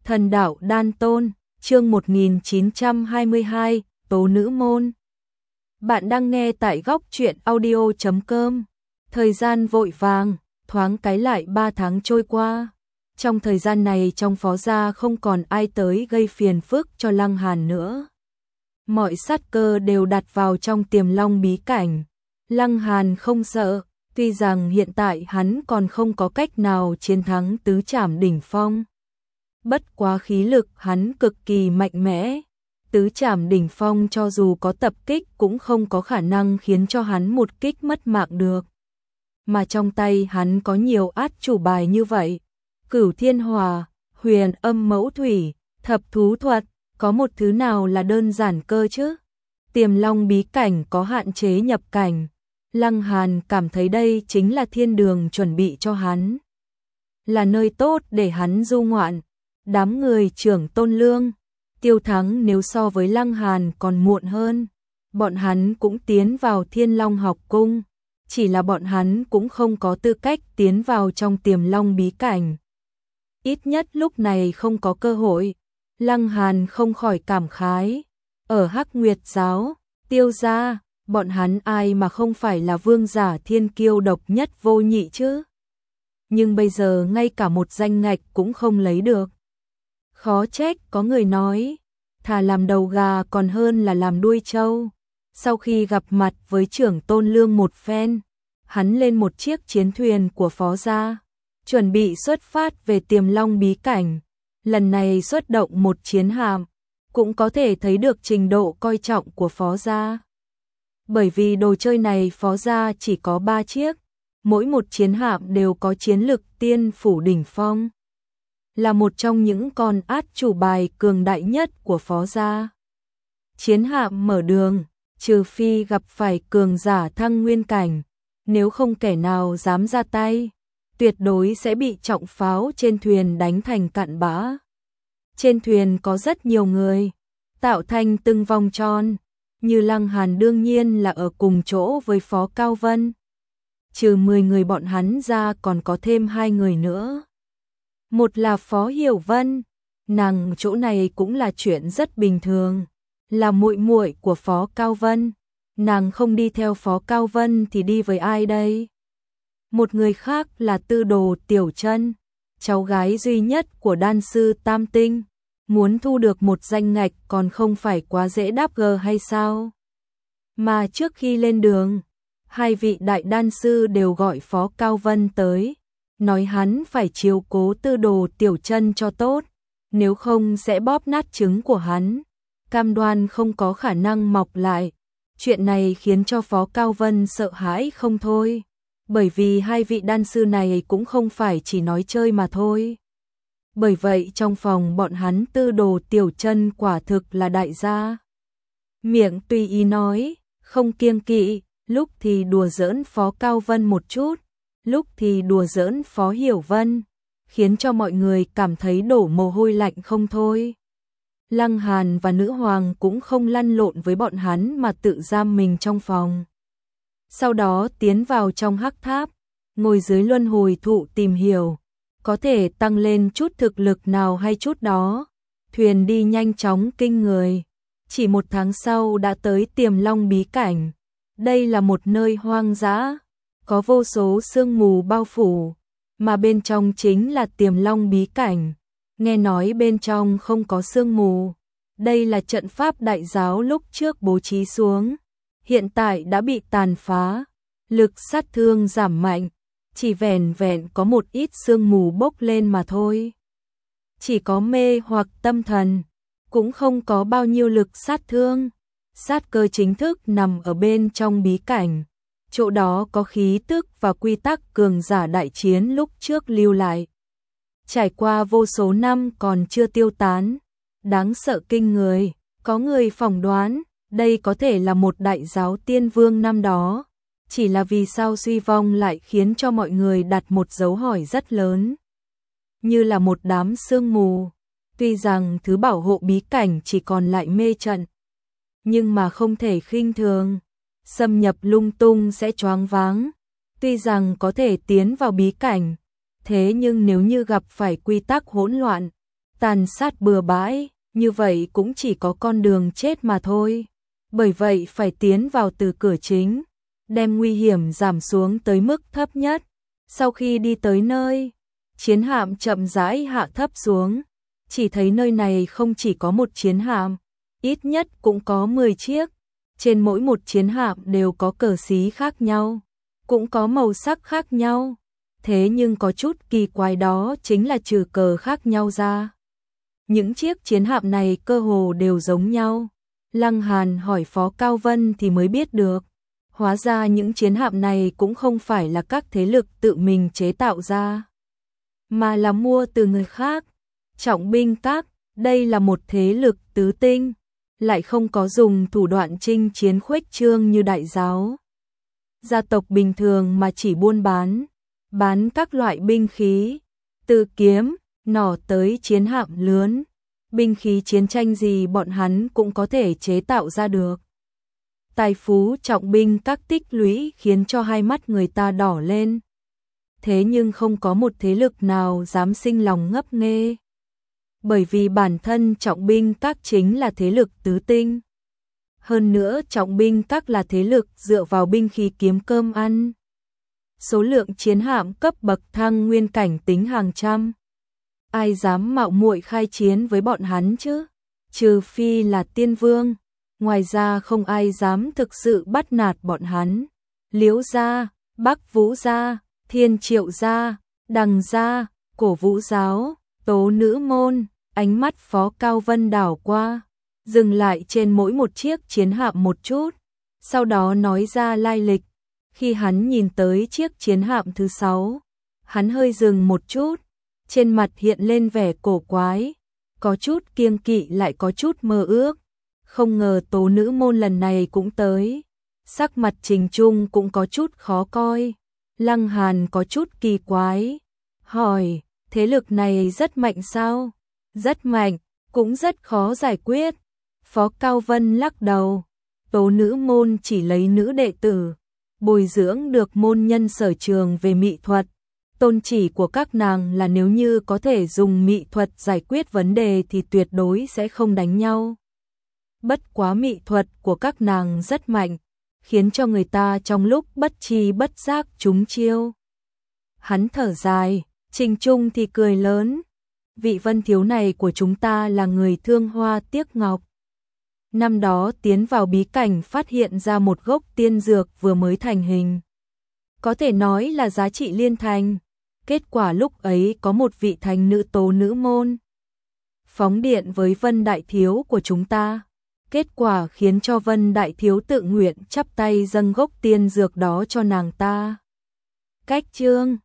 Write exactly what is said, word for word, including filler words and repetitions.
Thần đạo đan tôn, chương một nghìn chín trăm hai mươi hai, Tố nữ môn. Bạn đang nghe tại góc truyện audio chấm com. Thời gian vội vàng, thoáng cái lại ba tháng trôi qua. Trong thời gian này trong Phó gia không còn ai tới gây phiền phức cho Lăng Hàn nữa. Mọi sát cơ đều đặt vào trong Tiềm Long bí cảnh. Lăng Hàn không sợ, tuy rằng hiện tại hắn còn không có cách nào chiến thắng tứ trảm đỉnh phong. Bất quá khí lực hắn cực kỳ mạnh mẽ, tứ trảm đỉnh phong cho dù có tập kích cũng không có khả năng khiến cho hắn một kích mất mạng được. Mà trong tay hắn có nhiều át chủ bài như vậy, Cửu Thiên Hỏa, Huyền Âm Mẫu Thủy, Thập Thú Thuật, có một thứ nào là đơn giản cơ chứ? Tiềm Long bí cảnh có hạn chế nhập cảnh, Lăng Hàn cảm thấy đây chính là thiên đường chuẩn bị cho hắn, là nơi tốt để hắn du ngoạn. Đám người trưởng Tôn Lương, Tiêu Thắng nếu so với Lăng Hàn còn muộn hơn, bọn hắn cũng tiến vào Thiên Long học cung, chỉ là bọn hắn cũng không có tư cách tiến vào trong Tiềm Long bí cảnh. Ít nhất lúc này không có cơ hội. Lăng Hàn không khỏi cảm khái, ở Hắc Nguyệt giáo, Tiêu gia, bọn hắn ai mà không phải là vương giả thiên kiêu độc nhất vô nhị chứ? Nhưng bây giờ ngay cả một danh ngạch cũng không lấy được. Khó trách có người nói, thà làm đầu gà còn hơn là làm đuôi trâu. Sau khi gặp mặt với trưởng Tôn Lương một phen, hắn lên một chiếc chiến thuyền của Phó gia, chuẩn bị xuất phát về Tiềm Long bí cảnh. Lần này xuất động một chiến hạm, cũng có thể thấy được trình độ coi trọng của Phó gia. Bởi vì đồ chơi này Phó gia chỉ có ba chiếc, mỗi một chiến hạm đều có chiến lực tiên phủ đỉnh phong, là một trong những con át chủ bài cường đại nhất của Phó gia. Chiến hạm mở đường, trừ phi gặp phải cường giả thăng nguyên cảnh, nếu không kẻ nào dám ra tay, tuyệt đối sẽ bị trọng pháo trên thuyền đánh thành cặn bã. Trên thuyền có rất nhiều người, tạo thành từng vòng tròn, như Lăng Hàn đương nhiên là ở cùng chỗ với Phó Cao Vân. Trừ mười người bọn hắn ra còn có thêm hai người nữa. Một là Phó Hiểu Vân, nàng chỗ này cũng là chuyện rất bình thường, là muội muội của Phó Cao Vân, nàng không đi theo Phó Cao Vân thì đi với ai đây? Một người khác là Tư Đồ Tiểu Chân, cháu gái duy nhất của đan sư Tam Tinh, muốn thu được một danh ngạch còn không phải quá dễ đáp gờ hay sao? Mà trước khi lên đường, hai vị đại đan sư đều gọi Phó Cao Vân tới, nói hắn phải chiếu cố Tư Đồ Tiểu Chân cho tốt, nếu không sẽ bóp nát trứng của hắn, cam đoan không có khả năng mọc lại. Chuyện này khiến cho Phó Cao Vân sợ hãi không thôi, bởi vì hai vị đan sư này cũng không phải chỉ nói chơi mà thôi. Bởi vậy trong phòng bọn hắn Tư Đồ Tiểu Chân quả thực là đại gia. Miệng tùy ý nói, không kiêng kỵ, lúc thì đùa giỡn Phó Cao Vân một chút, lúc thì đùa giỡn Phó Hiểu Vân, khiến cho mọi người cảm thấy đổ mồ hôi lạnh không thôi. Lăng Hàn và nữ hoàng cũng không lăn lộn với bọn hắn mà tự giam mình trong phòng. Sau đó tiến vào trong hắc tháp, ngồi dưới luân hồi thụ tìm hiểu, có thể tăng lên chút thực lực nào hay chút đó. Thuyền đi nhanh chóng kinh người, chỉ một tháng sau đã tới Tiềm Long bí cảnh. Đây là một nơi hoang dã, có vô số sương mù bao phủ, mà bên trong chính là Tiềm Long bí cảnh. Nghe nói bên trong không có sương mù, đây là trận pháp đại giáo lúc trước bố trí xuống, hiện tại đã bị tàn phá, lực sát thương giảm mạnh, chỉ vẻn vẹn có một ít sương mù bốc lên mà thôi. Chỉ có mê hoặc tâm thần, cũng không có bao nhiêu lực sát thương. Sát cơ chính thức nằm ở bên trong bí cảnh, chỗ đó có khí tức và quy tắc cường giả đại chiến lúc trước lưu lại, trải qua vô số năm còn chưa tiêu tán, đáng sợ kinh người. Có người phỏng đoán đây có thể là một đại giáo tiên vương năm đó, chỉ là vì sao suy vong lại khiến cho mọi người đặt một dấu hỏi rất lớn. Như là một đám sương mù, tuy rằng thứ bảo hộ bí cảnh chỉ còn lại mê trận, nhưng mà không thể khinh thường, xâm nhập lung tung sẽ choáng váng. Tuy rằng có thể tiến vào bí cảnh, thế nhưng nếu như gặp phải quy tắc hỗn loạn, tàn sát bừa bãi, như vậy cũng chỉ có con đường chết mà thôi. Bởi vậy phải tiến vào từ cửa chính, đem nguy hiểm giảm xuống tới mức thấp nhất. Sau khi đi tới nơi, chiến hạm chậm rãi hạ thấp xuống, chỉ thấy nơi này không chỉ có một chiến hạm, ít nhất cũng có mười chiếc. Trên mỗi một chiến hạm đều có cờ xí khác nhau, cũng có màu sắc khác nhau. Thế nhưng có chút kỳ quái đó chính là trừ cờ khác nhau ra, những chiếc chiến hạm này cơ hồ đều giống nhau. Lăng Hàn hỏi Phó Cao Vân thì mới biết được, hóa ra những chiến hạm này cũng không phải là các thế lực tự mình chế tạo ra, mà là mua từ người khác. Trọng binh các, đây là một thế lực tứ tinh, lại không có dùng thủ đoạn chinh chiến khuếch trương như đại giáo gia tộc bình thường, mà chỉ buôn bán, bán các loại binh khí, từ kiếm, nỏ tới chiến hạm lớn, binh khí chiến tranh gì bọn hắn cũng có thể chế tạo ra được. Tài phú trọng binh các tích lũy khiến cho hai mắt người ta đỏ lên. Thế nhưng không có một thế lực nào dám sinh lòng ngấp nghé, bởi vì bản thân trọng binh các chính là thế lực tứ tinh. Hơn nữa trọng binh các là thế lực dựa vào binh khí kiếm cơm ăn. Số lượng chiến hạm cấp bậc thăng nguyên cảnh tính hàng trăm. Ai dám mạo muội khai chiến với bọn hắn chứ? Trừ phi là tiên vương. Ngoài ra không ai dám thực sự bắt nạt bọn hắn. Liễu gia, Bắc Vũ gia, Thiên Triệu gia, Đằng gia, Cổ Vũ giáo, Tố Nữ môn. Ánh mắt Phó Cao Vân đảo qua, dừng lại trên mỗi một chiếc chiến hạm một chút, sau đó nói ra lai lịch. Khi hắn nhìn tới chiếc chiến hạm thứ sáu, hắn hơi dừng một chút, trên mặt hiện lên vẻ cổ quái, có chút kiêng kỵ lại có chút mơ ước. Không ngờ Tố Nữ môn lần này cũng tới. Sắc mặt Trình Trung cũng có chút khó coi. Lăng Hàn có chút kỳ quái, hỏi, thế lực này rất mạnh sao? Rất mạnh, cũng rất khó giải quyết. Phó Cao Vân lắc đầu, Tố Nữ môn chỉ lấy nữ đệ tử, bồi dưỡng được môn nhân sở trường về mỹ thuật. Tôn chỉ của các nàng là nếu như có thể dùng mỹ thuật giải quyết vấn đề thì tuyệt đối sẽ không đánh nhau. Bất quá mỹ thuật của các nàng rất mạnh, khiến cho người ta trong lúc bất tri bất giác trúng chiêu. Hắn thở dài, Trình Trung thì cười lớn. Vị Vân thiếu này của chúng ta là người thương hoa tiếc ngọc. Năm đó tiến vào bí cảnh phát hiện ra một gốc tiên dược vừa mới thành hình, có thể nói là giá trị liên thành. Kết quả lúc ấy có một vị thành nữ Tố Nữ môn phóng điện với Vân đại thiếu của chúng ta. Kết quả khiến cho Vân đại thiếu tự nguyện chắp tay dâng gốc tiên dược đó cho nàng ta. Cách chương